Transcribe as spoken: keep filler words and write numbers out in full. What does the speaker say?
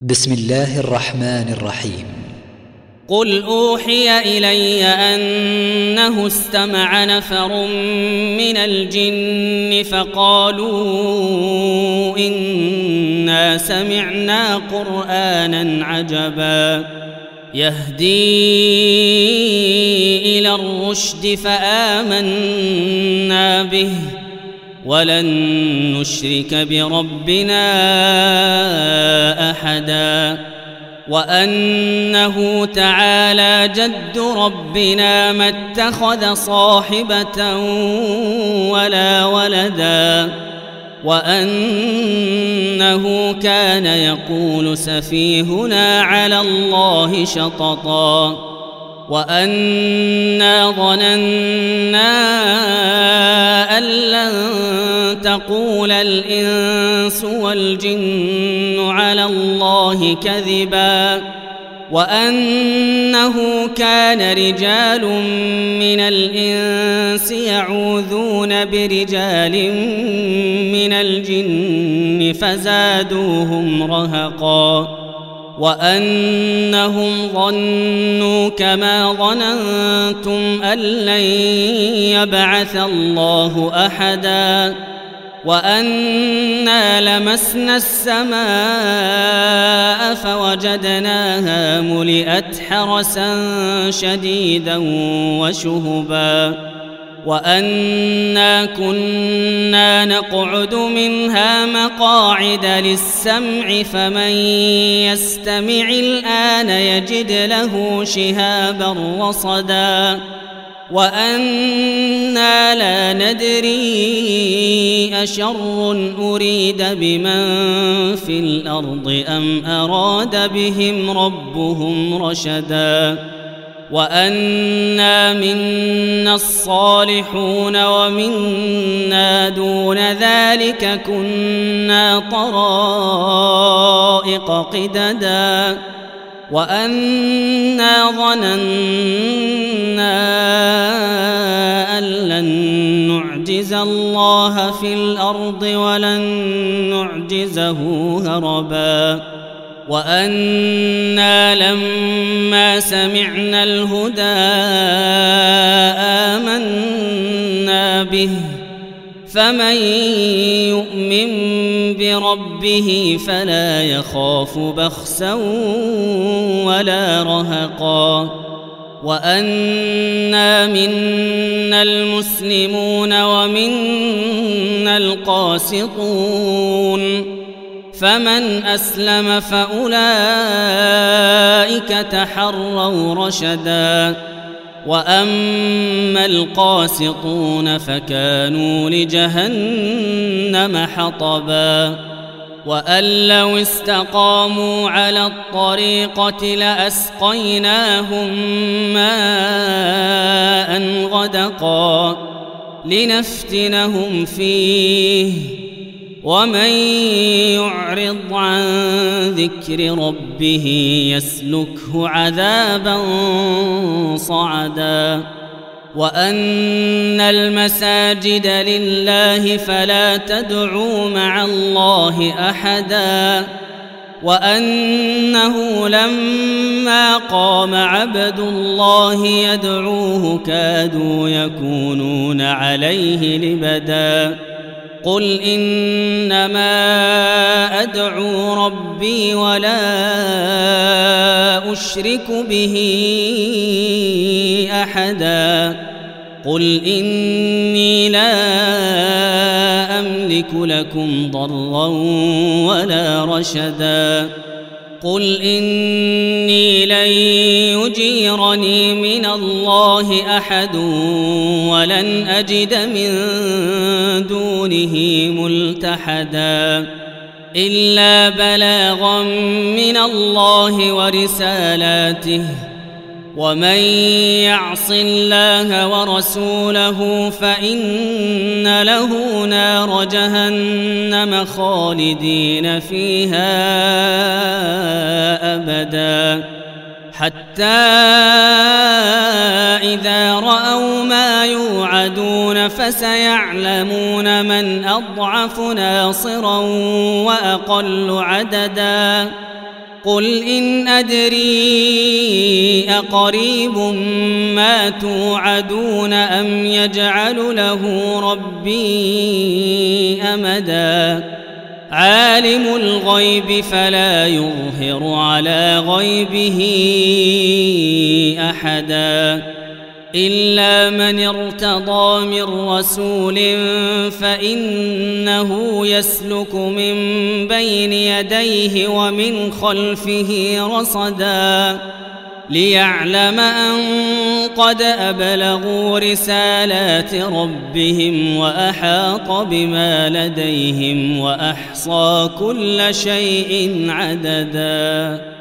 بسم الله الرحمن الرحيم. قل أوحي إلي أنه استمع نفر من الجن فقالوا إنا سمعنا قرآنا عجبا يهدي إلى الرشد فآمنا به ولن نشرك بربنا أحدا وأنه تعالى جد ربنا ما اتخذ صاحبة ولا ولدا وأنه كان يقول سفيهنا على الله شططا وأنا ظننا أن لن تقول الإنس والجن على الله كذبا وأنه كان رجال من الإنس يعوذون برجال من الجن فزادوهم رهقا وأنهم ظنوا كما ظننتم أن لن يبعث الله أحدا وأنا لمسنا السماء فوجدناها ملئت حرسا شديدا وشهبا وأنا كنا نقعد منها مقاعد للسمع فمن يستمع الآن يجد له شهابا رصدا وأنا لا ندري أشر أريد بمن في الأرض أم أراد بهم ربهم رشدا وأنا منا الصالحون ومنا دون ذلك كنا طرائق قددا وأنا ظننا أن لن نعجز الله في الأرض ولن نعجزه هربا وأنا لما سمعنا الهدى آمنا به فمن يؤمن بربه فلا يخاف بخسا ولا رهقا وأنا منا المسلمون ومنا القاسطون فمن أسلم فأولئك تحروا رشدا وأما القاسطون فكانوا لجهنم حطبا وأن لو استقاموا على الطريقة لأسقيناهم ماء غدقا لنفتنهم فيه ومن يعرض عن ذكر ربه يسلكه عذابا صعدا وأن المساجد لله فلا تدعوا مع الله أحدا وأنه لما قام عبد الله يدعوه كادوا يكونون عليه لبدا قل إنما أدعو ربي ولا أشرك به أحدا قل إني لا أملك لكم ضرا ولا رشدا قل إني لن يجيرني من الله أحد ولن أجد من دونه ملتحدا إلا بلاغا من الله ورسالاته ومن يعص الله ورسوله فإن له نار جهنم خالدين فيها أبدا حتى إذا رأوا ما يوعدون فسيعلمون من أضعف ناصرا وأقل عددا قل إن أدري أقريب ما توعدون أم يجعل له ربي أمدا عالم الغيب فلا يظهر على غيبه أحدا إلا من ارتضى من رسول فإنه يسلك من بين يديه ومن خلفه رصدا ليعلم أن قد أبلغوا رسالات ربهم وأحاط بما لديهم وأحصى كل شيء عددا.